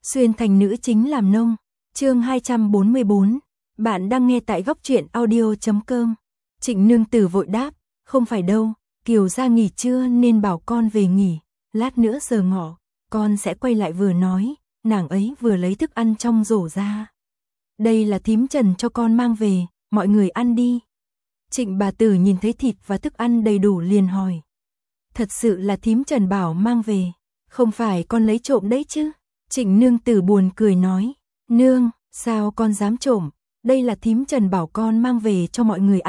Xuyên thành nữ chính làm nông. Chương 244. Bạn đang nghe tại góc truyện audio.com. Trịnh Nương Tử vội đáp, không phải đâu, Kiều gia nghỉ trưa nên bảo con về nghỉ, lát nữa giờ ngọ, con sẽ quay lại. Vừa nói, nàng ấy vừa lấy thức ăn trong rổ ra. Đây là thím Trần cho con mang về, mọi người ăn đi. Trịnh bà tử nhìn thấy thịt và thức ăn đầy đủ liền hỏi. Thật sự là thím Trần bảo mang về, không phải con lấy trộm đấy chứ? Trịnh Nương Tử buồn cười nói, nương, sao con dám trộm, đây là thím Trần bảo con mang về cho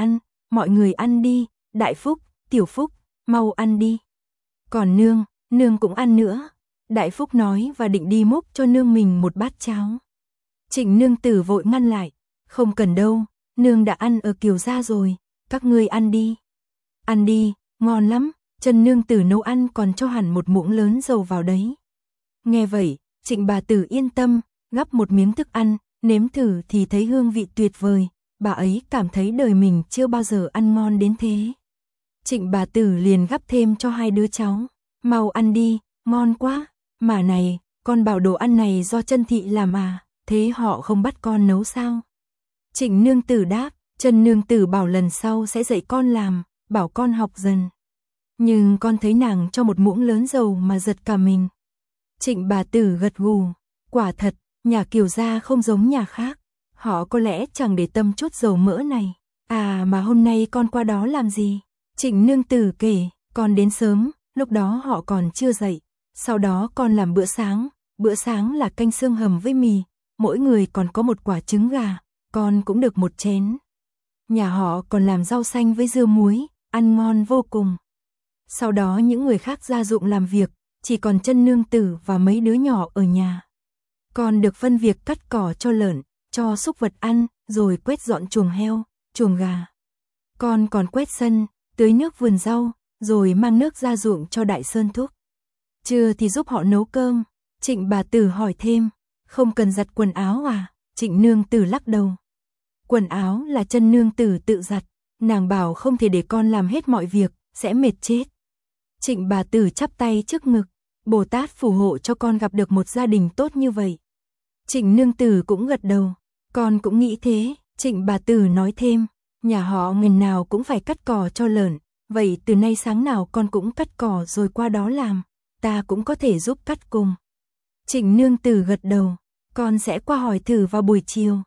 mọi người ăn đi, Đại Phúc, Tiểu Phúc, mau ăn đi. Còn nương cũng ăn nữa, Đại Phúc nói và định đi múc cho nương mình một bát cháo. Trịnh Nương Tử vội ngăn lại, không cần đâu, nương đã ăn ở Kiều gia rồi, các ngươi ăn đi. Ăn đi, ngon lắm, Trần Nương Tử nấu ăn còn cho hẳn một muỗng lớn dầu vào đấy. Nghe vậy, Trịnh bà tử yên tâm, gắp một miếng thức ăn, nếm thử thì thấy hương vị tuyệt vời, bà ấy cảm thấy đời mình chưa bao giờ ăn ngon đến thế. Trịnh bà tử liền gắp thêm cho hai đứa cháu, mau ăn đi, ngon quá, mà này, con bảo đồ ăn này do Trân thị làm à, thế họ không bắt con nấu sao? Trịnh Nương Tử đáp, Trần Nương Tử bảo lần sau sẽ dạy con làm, bảo con học dần. Nhưng con thấy nàng cho một muỗng lớn dầu mà giật cả mình. Trịnh bà tử gật gù, quả thật, nhà Kiều gia không giống nhà khác, họ có lẽ chẳng để tâm chút dầu mỡ này. À mà hôm nay con qua đó làm gì? Trịnh Nương Tử kể, con đến sớm, lúc đó họ còn chưa dậy, sau đó con làm bữa sáng là canh xương hầm với mì, mỗi người còn có một quả trứng gà, con cũng được một chén. Nhà họ còn làm rau xanh với dưa muối, ăn ngon vô cùng. Sau đó những người khác ra ruộng làm việc, chỉ còn Trân Nương Tử và mấy đứa nhỏ ở nhà. Con được phân việc cắt cỏ cho lợn, cho súc vật ăn, rồi quét dọn chuồng heo, chuồng gà. Con còn quét sân, tưới nước vườn rau, rồi mang nước ra ruộng cho Đại Sơn Thúc. Trưa thì giúp họ nấu cơm. Trịnh bà tử hỏi thêm, không cần giặt quần áo à? Trịnh Nương Tử lắc đầu. Quần áo là Trân Nương Tử tự giặt, nàng bảo không thể để con làm hết mọi việc, sẽ mệt chết. Trịnh bà tử chắp tay trước ngực, Bồ Tát phù hộ cho con gặp được một gia đình tốt như vậy. Trịnh Nương Tử cũng gật đầu, con cũng nghĩ thế. Trịnh bà tử nói thêm, nhà họ ngày nào cũng phải cắt cỏ cho lợn, vậy từ nay sáng nào con cũng cắt cỏ rồi qua đó làm, ta cũng có thể giúp cắt cùng. Trịnh Nương Tử gật đầu, con sẽ qua hỏi thử vào buổi chiều.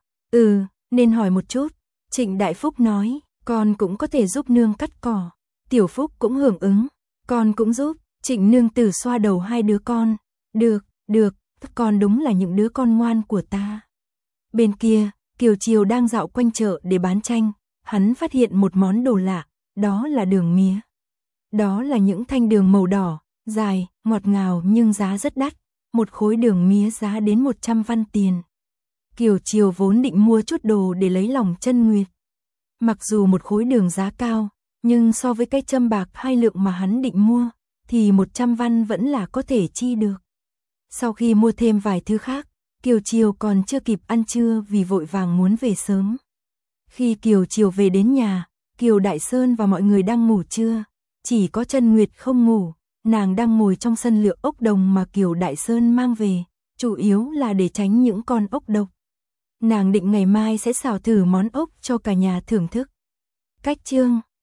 Nên hỏi một chút. Trịnh Đại Phúc nói, con cũng có thể giúp nương cắt cỏ. Tiểu Phúc cũng hưởng ứng, con cũng giúp. Trịnh Nương Tử xoa đầu hai đứa con, được, các con đúng là những đứa con ngoan của ta. Bên kia, Kiều Chiều đang dạo quanh chợ để bán chanh, hắn phát hiện một món đồ lạ, đó là đường mía. Đó là những thanh đường màu đỏ, dài, ngọt ngào nhưng giá rất đắt, một khối đường mía giá đến 100 văn tiền. Kiều Chiều vốn định mua chút đồ để lấy lòng Trân Nguyệt. Mặc dù một khối đường giá cao, nhưng so với cái châm bạc 2 lượng mà hắn định mua, thì 100 văn vẫn là có thể chi được. Sau khi mua thêm vài thứ khác, Kiều Chiều còn chưa kịp ăn trưa vì vội vàng muốn về sớm. Khi Kiều Chiều về đến nhà, Kiều Đại Sơn và mọi người đang ngủ trưa, chỉ có Trân Nguyệt không ngủ, nàng đang ngồi trong sân lựa ốc đồng mà Kiều Đại Sơn mang về, chủ yếu là để tránh những con ốc độc. Nàng định ngày mai sẽ xào thử món ốc cho cả nhà thưởng thức. Cách chương